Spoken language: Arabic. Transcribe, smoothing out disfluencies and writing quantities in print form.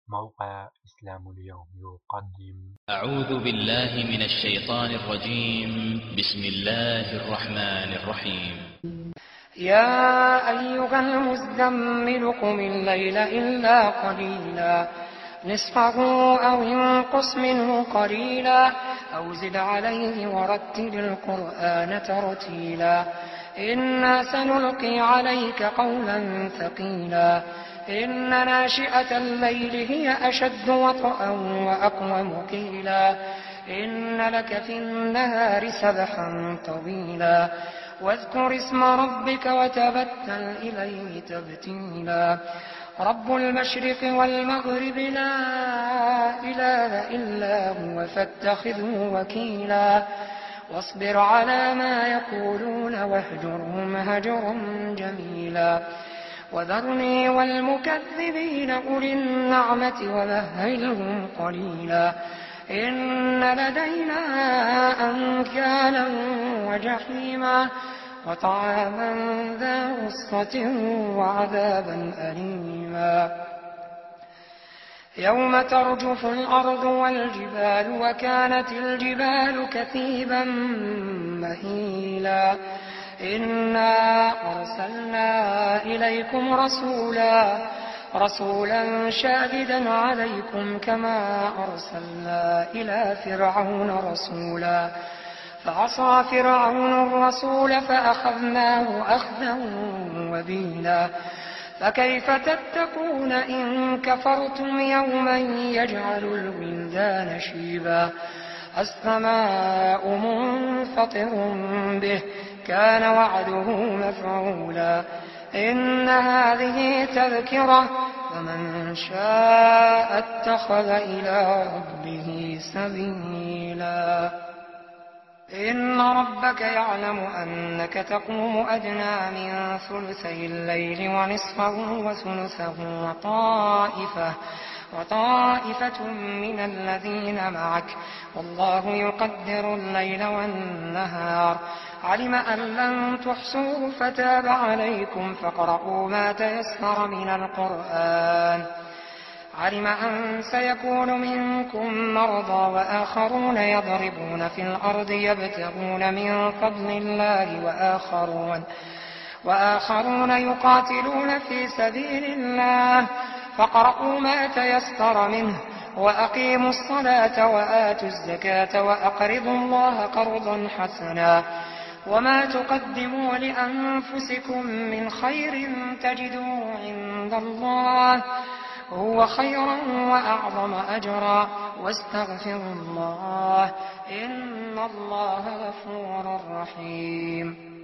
موقع إسلام اليوم يقدم. أعوذ بالله من الشيطان الرجيم. بسم الله الرحمن الرحيم. يا أيها المزمل قم الليل إلا قليلا نصفه أو انقص منه قليلا أو زد عليه ورتل القرآن ترتيلا إنا سنلقي عليك قولا ثقيلا إن ناشئة الليل هي أشد وطئا وأقوم قيلا إن لك في النهار سبحا طويلا واذكر اسم ربك وتبتل إليه تبتيلا رب المشرق والمغرب لا إله إلا هو فاتخذه وكيلا واصبر على ما يقولون واهجرهم هجرا جميلا وذرني والمكذبين أولي النعمة ومهلهم قليلا إن لدينا أنكالا وجحيما وطعاما ذا غصة وعذابا أليما يوم ترجف الأرض والجبال وكانت الجبال كثيبا مهيلا إنا أرسلنا إليكم رسولا شاهدا عليكم كما أرسلنا إلى فرعون رسولا فعصى فرعون الرسول فأخذناه أخذا وبيلا فكيف تتقون إن كفرتم يوما يجعل الولدان شيبا السماء منفطر به كان وعده مفعولا إن هذه تذكرة فمن شاء اتخذ إلى ربه سبيلا إن ربك يعلم أنك تقوم أدنى من ثلثي الليل ونصفه وثلثه وطائفة من الذين معك والله يقدر الليل والنهار علم أن لن تحصوه فتاب عليكم فاقرؤوا ما تيسر من القرآن علم أن سيكون منكم مرضى وآخرون يضربون في الأرض يبتغون من فضل الله وآخرون يقاتلون في سبيل الله فاقرؤوا ما تيسر منه وأقيموا الصلاة وآتوا الزكاة وأقرضوا الله قرضا حسنا وما تقدموا لأنفسكم من خير تجدوه عند الله هو خيرا وأعظم أجرا واستغفروا الله إن الله غفور رحيم.